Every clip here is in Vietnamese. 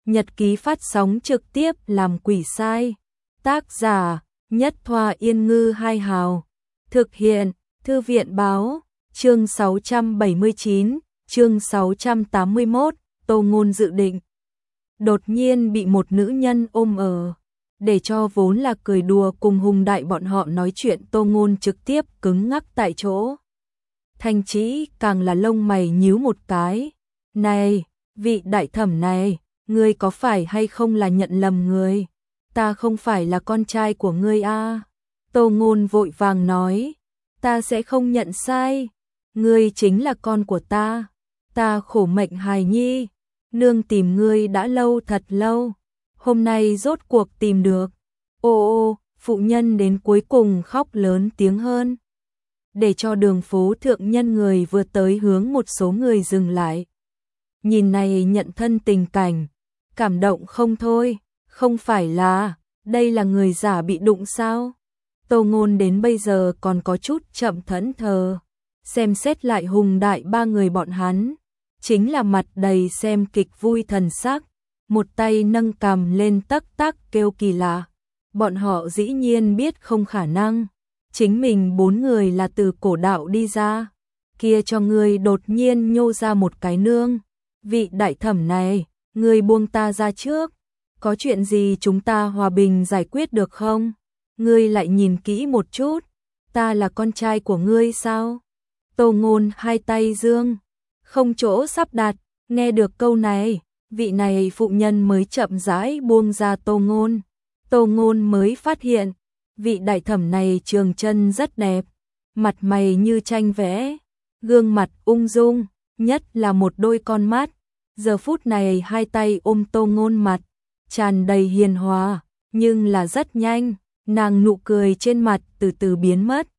Nhật ký phát sóng trực tiếp làm quỷ sai. Tác giả Nhất Thoa Yên Ngư Hai Hào. Thực hiện Thư viện Báo. Chương 679, chương 681, Tô Ngôn dự định. Đột nhiên bị một nữ nhân ôm ở. Để cho vốn là cười đùa cùng Hùng Đại bọn họ nói chuyện, Tô Ngôn trực tiếp cứng ngắc tại chỗ. Thanh Trĩ càng là lông mày nhíu một cái. Này, vị đại thẩm này, ngươi có phải hay không là nhận lầm người? Ta không phải là con trai của ngươi a. Tô Ngôn vội vàng nói, ta sẽ không nhận sai, ngươi chính là con của ta. Ta khổ mệnh hài nhi, nương tìm ngươi đã lâu thật lâu, hôm nay rốt cuộc tìm được. Ô, phụ nhân đến cuối cùng khóc lớn tiếng hơn. Để cho đường phố thượng nhân người vừa tới hướng một số người dừng lại. Nhìn này nhận thân tình cảnh, cảm động không thôi, không phải là, đây là người giả bị đụng sao? Tô Ngôn đến bây giờ còn có chút chậm thẫn thờ, xem xét lại Hùng Đại ba người bọn hắn, chính là mặt đầy xem kịch vui thần sắc, một tay nâng cằm lên tắc tắc kêu kỳ lạ. Bọn họ dĩ nhiên biết không khả năng, chính mình bốn người là từ cổ đạo đi ra, kia cho ngươi đột nhiên nhô ra một cái nương. Vị đại thẩm này, ngươi buông ta ra trước, có chuyện gì chúng ta hòa bình giải quyết được không? Ngươi lại nhìn kỹ một chút, ta là con trai của ngươi sao? Tô Ngôn hai tay dương, không chỗ sắp đặt, nghe được câu này, vị này phụ nhân mới chậm rãi buông ra Tô Ngôn. Tô Ngôn mới phát hiện, vị đại thẩm này trường chân rất đẹp, mặt mày như tranh vẽ, gương mặt ung dung, nhất là một đôi con mắt. Giờ phút này hai tay ôm Tô Ngôn, mặt tràn đầy hiền hòa, nhưng là rất nhanh, nàng nụ cười trên mặt từ từ biến mất.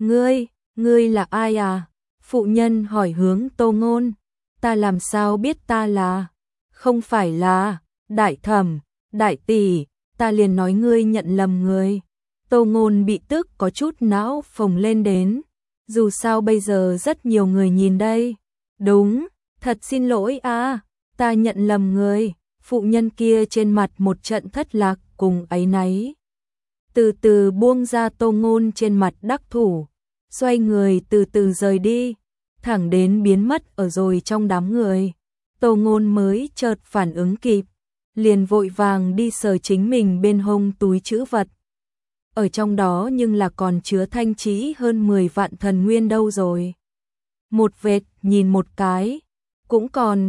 Ngươi là ai à? Phụ nhân hỏi hướng Tô Ngôn. Ta làm sao biết ta là? Không phải là đại thẩm, đại tỷ, ta liền nói ngươi nhận lầm người. Tô Ngôn bị tức có chút não phồng lên đến. Dù sao bây giờ rất nhiều người nhìn đây. Đúng, thật xin lỗi à, ta nhận lầm người. Phụ nhân kia trên mặt một trận thất lạc cùng áy náy. Từ từ buông ra Tô Ngôn trên mặt đắc thủ, xoay người từ từ rời đi, thẳng đến biến mất ở rồi trong đám người. Tô Ngôn mới chợt phản ứng kịp, liền vội vàng đi sờ chính mình bên hông túi trữ vật. Ở trong đó nhưng là còn chứa Thanh Trĩ hơn 10 vạn thần nguyên đâu rồi. Một vệt nhìn một cái, cũng còn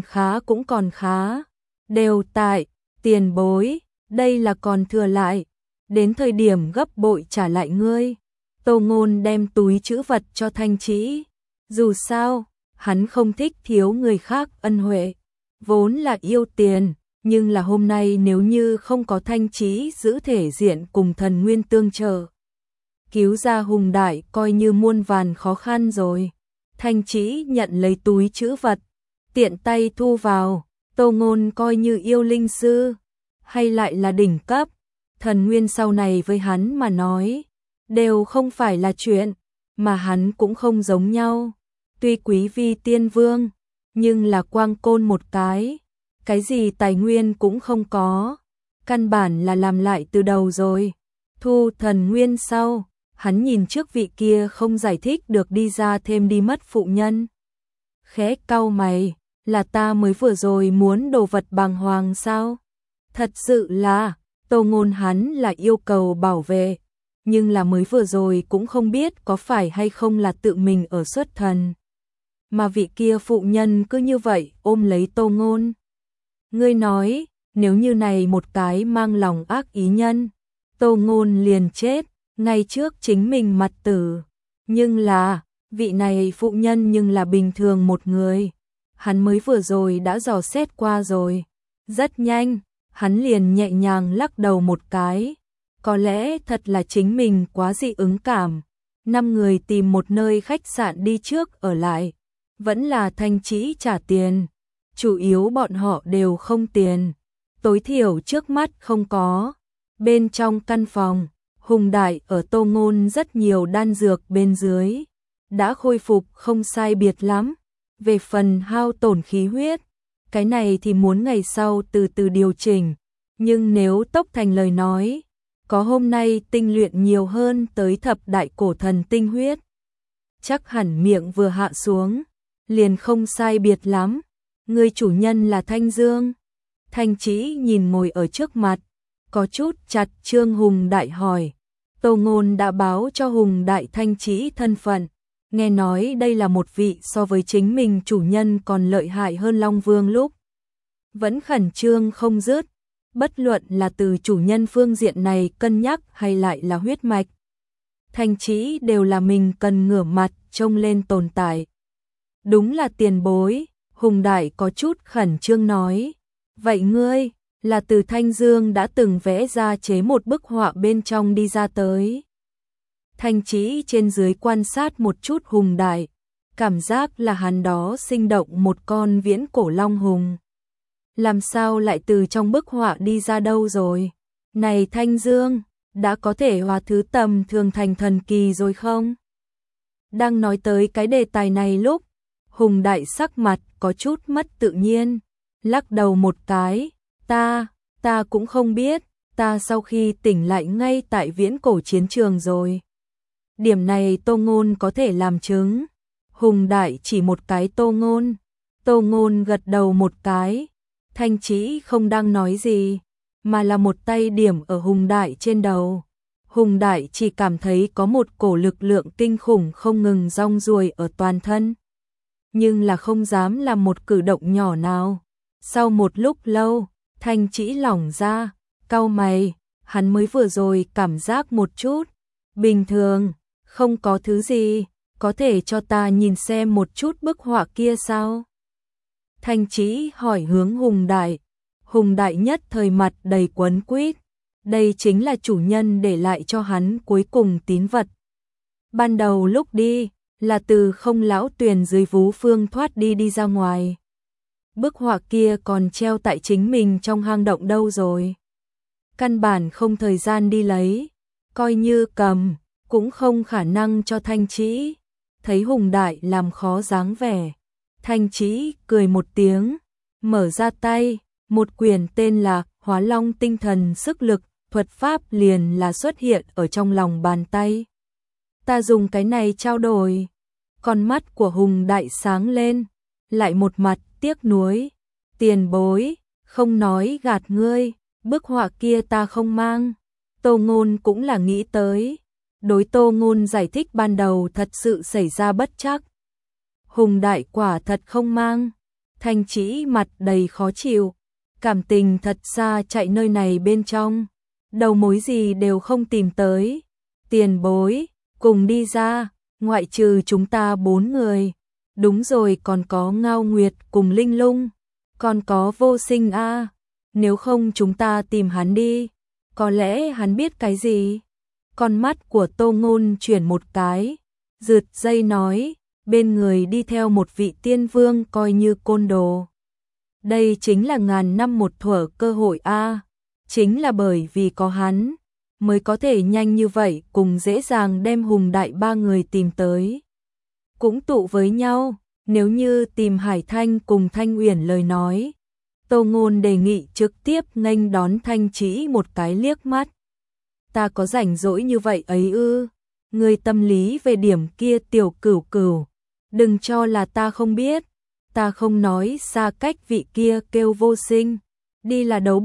khá, đều tại, tiền bối, đây là còn thừa lại, đến thời điểm gấp bội trả lại ngươi. Tô Ngôn đem túi trữ vật cho Thanh Trĩ, dù sao, hắn không thích thiếu người khác ân huệ, vốn là yêu tiền, nhưng là hôm nay nếu như không có Thanh Trĩ giữ thể diện cùng thần nguyên tương trợ, cứu ra Hùng Đại coi như muôn vàn khó khăn rồi. Thanh Trĩ nhận lấy túi trữ vật, tiện tay thu vào. Tô Ngôn coi như yêu linh sư, hay lại là đỉnh cấp, thần nguyên sau này với hắn mà nói, đều không phải là chuyện, mà hắn cũng không giống nhau. Tuy quý vi tiên vương, nhưng là quang côn một cái gì tài nguyên cũng không có, căn bản là làm lại từ đầu rồi. Thu thần nguyên sau, hắn nhìn trước vị kia không giải thích được đi ra thêm đi mất phụ nhân. Khẽ cau mày, là ta mới vừa rồi muốn đồ vật bàng hoàng sao? Thật sự là, Tô Ngôn hắn là yêu cầu bảo vệ, nhưng là mới vừa rồi cũng không biết có phải hay không là tự mình ở xuất thần. Mà vị kia phụ nhân cứ như vậy ôm lấy Tô Ngôn. Ngươi nói, nếu như này một cái mang lòng ác ý nhân, Tô Ngôn liền chết, ngay trước chính mình mặt tử. Nhưng là, vị này phụ nhân nhưng là bình thường một người. Hắn mới vừa rồi đã dò xét qua rồi. Rất nhanh, hắn liền nhẹ nhàng lắc đầu một cái. Có lẽ thật là chính mình quá dị ứng cảm. 5 người tìm một nơi khách sạn đi trước ở lại. Vẫn là Thanh Trĩ trả tiền. Chủ yếu bọn họ đều không tiền. Tối thiểu trước mắt không có. Bên trong căn phòng, Hùng Đại ở Tô Ngôn rất nhiều đan dược bên dưới. Đã khôi phục không sai biệt lắm. Về phần hao tổn khí huyết, cái này thì muốn ngày sau từ từ điều chỉnh, nhưng nếu tốc thành lời nói, có hôm nay tinh luyện nhiều hơn tới thập đại cổ thần tinh huyết. Chắc hẳn miệng vừa hạ xuống, liền không sai biệt lắm, người chủ nhân là Thanh Dương. Thanh Chỉ nhìn ngồi ở trước mặt, có chút chặt Trương Hùng Đại hỏi, Tô Ngôn đã báo cho Hùng Đại Thanh Chỉ thân phận, nghe nói đây là một vị so với chính mình chủ nhân còn lợi hại hơn Long Vương lúc. Vẫn khẩn trương không dứt, bất luận là từ chủ nhân phương diện này cân nhắc hay lại là huyết mạch. Thanh Chỉ đều là mình cần ngửa mặt trông lên tồn tại. Đúng là tiền bối, Hùng Đại có chút khẩn trương nói. Vậy ngươi, là từ Thanh Dương đã từng vẽ ra chế một bức họa bên trong đi ra tới. Thanh Chỉ trên dưới quan sát một chút Hùng Đại, cảm giác là hắn đó sinh động một con viễn cổ long hùng. Làm sao lại từ trong bức họa đi ra đâu rồi? Này Thanh Dương, đã có thể hóa thứ tầm thường thành thần kỳ rồi không? Đang nói tới cái đề tài này lúc, Hùng Đại sắc mặt có chút mất tự nhiên, lắc đầu một cái, ta cũng không biết, ta sau khi tỉnh lại ngay tại viễn cổ chiến trường rồi. Điểm này Tô Ngôn có thể làm chứng. Hùng Đại chỉ một cái Tô Ngôn gật đầu một cái, Thanh Chỉ không đang nói gì, mà là một tay điểm ở Hùng Đại trên đầu. Hùng Đại chỉ cảm thấy có một cổ lực lượng kinh khủng không ngừng rong ruổi ở toàn thân, nhưng là không dám làm một cử động nhỏ nào. Sau một lúc lâu, Thanh Chỉ lỏng ra, cau mày, hắn mới vừa rồi cảm giác một chút, bình thường, không có thứ gì, có thể cho ta nhìn xem một chút bức họa kia sao? Thanh Chỉ hỏi hướng Hùng Đại. Hùng Đại nhất thời mặt đầy quấn quýt, đây chính là chủ nhân để lại cho hắn cuối cùng tín vật. Ban đầu lúc đi, là từ Không Lão Tuyền dưới vú phương thoát đi ra ngoài. Bức họa kia còn treo tại chính mình trong hang động đâu rồi. Căn bản không thời gian đi lấy, coi như cầm, cũng không khả năng cho Thanh Chỉ. Thấy Hùng Đại làm khó dáng vẻ, Thanh Chỉ cười một tiếng, mở ra tay, một quyển tên là Hóa Long Tinh Thần Sức Lực thuật pháp liền là xuất hiện ở trong lòng bàn tay. Ta dùng cái này trao đổi. Con mắt của Hùng Đại sáng lên, lại một mặt tiếc nuối. Tiền bối, không nói gạt ngươi, bức họa kia ta không mang. Tô Ngôn cũng là nghĩ tới. Đối Tô Ngôn giải thích ban đầu thật sự xảy ra bất trắc. Hùng Đại quả thật không mang. Thanh Chỉ mặt đầy khó chịu, cảm tình thật xa chạy nơi này bên trong, đầu mối gì đều không tìm tới. Tiền bối, cùng đi ra, ngoại trừ chúng ta 4 người. Đúng rồi, còn có Ngao Nguyệt cùng Linh Lung, còn có Vô Sinh a. Nếu không chúng ta tìm hắn đi, có lẽ hắn biết cái gì. Con mắt của Tô Ngôn chuyển một cái, rượt dây nói, bên người đi theo một vị tiên vương coi như côn đồ. Đây chính là ngàn năm một thuở cơ hội a. Chính là bởi vì có hắn, mới có thể nhanh như vậy cùng dễ dàng đem Hùng Đại 3 người tìm tới. Cũng tụ với nhau, nếu như tìm Hải Thanh cùng Thanh Uyển lời nói. Tô Ngôn đề nghị trực tiếp nghênh đón Thanh Chỉ một cái liếc mắt. Ta có rảnh rỗi như vậy ấy ư? Người tâm lý về điểm kia tiểu cửu cửu, đừng cho là ta không biết. Ta không nói xa cách vị kia kêu Vô Sinh, đi là đấu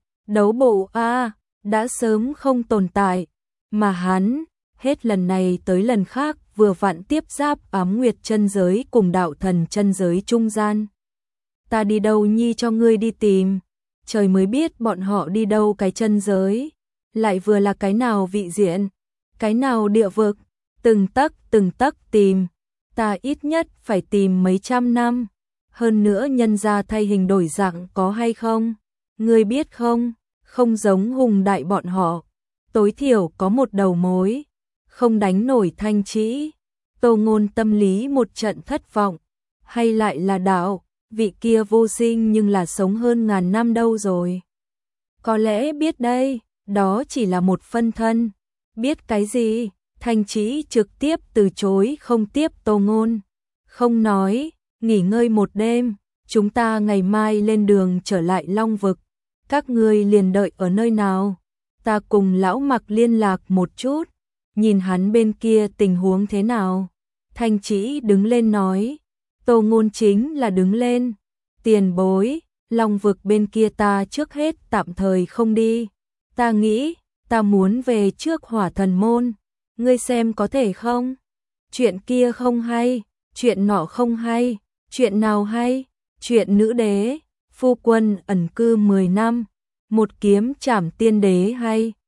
bộ a, đã sớm không tồn tại, mà hắn hết lần này tới lần khác vừa vặn tiếp giáp Ám Nguyệt chân giới cùng Đạo Thần chân giới trung gian. Ta đi đâu nhi cho ngươi đi tìm, trời mới biết bọn họ đi đâu cái chân giới, lại vừa là cái nào vị diện, cái nào địa vực, từng tấc tìm, ta ít nhất phải tìm mấy trăm năm. Hơn nữa nhân ra thay hình đổi dạng có hay không? Ngươi biết không? Không giống Hùng Đại bọn họ, tối thiểu có một đầu mối, không đánh nổi Thanh Chỉ. Tô Ngôn tâm lý một trận thất vọng, hay lại là đạo, vị kia Vô Sinh nhưng là sống hơn ngàn năm đâu rồi. Có lẽ biết đây, đó chỉ là một phân thân. Biết cái gì? Thanh Chỉ trực tiếp từ chối không tiếp Tô Ngôn. Không nói, nghỉ ngơi một đêm, chúng ta ngày mai lên đường trở lại Long Vực, các ngươi liền đợi ở nơi nào? Ta cùng lão Mặc liên lạc một chút, nhìn hắn bên kia tình huống thế nào. Thanh Trĩ đứng lên nói, Tô Ngôn chính là đứng lên, tiền bối, Long Vực bên kia ta trước hết tạm thời không đi, ta nghĩ, ta muốn về trước Hỏa Thần Môn, ngươi xem có thể không? Chuyện kia không hay, chuyện nọ không hay, chuyện nào hay? Chuyện nữ đế, phu quân ẩn cư 10 năm, một kiếm trảm tiên đế hay?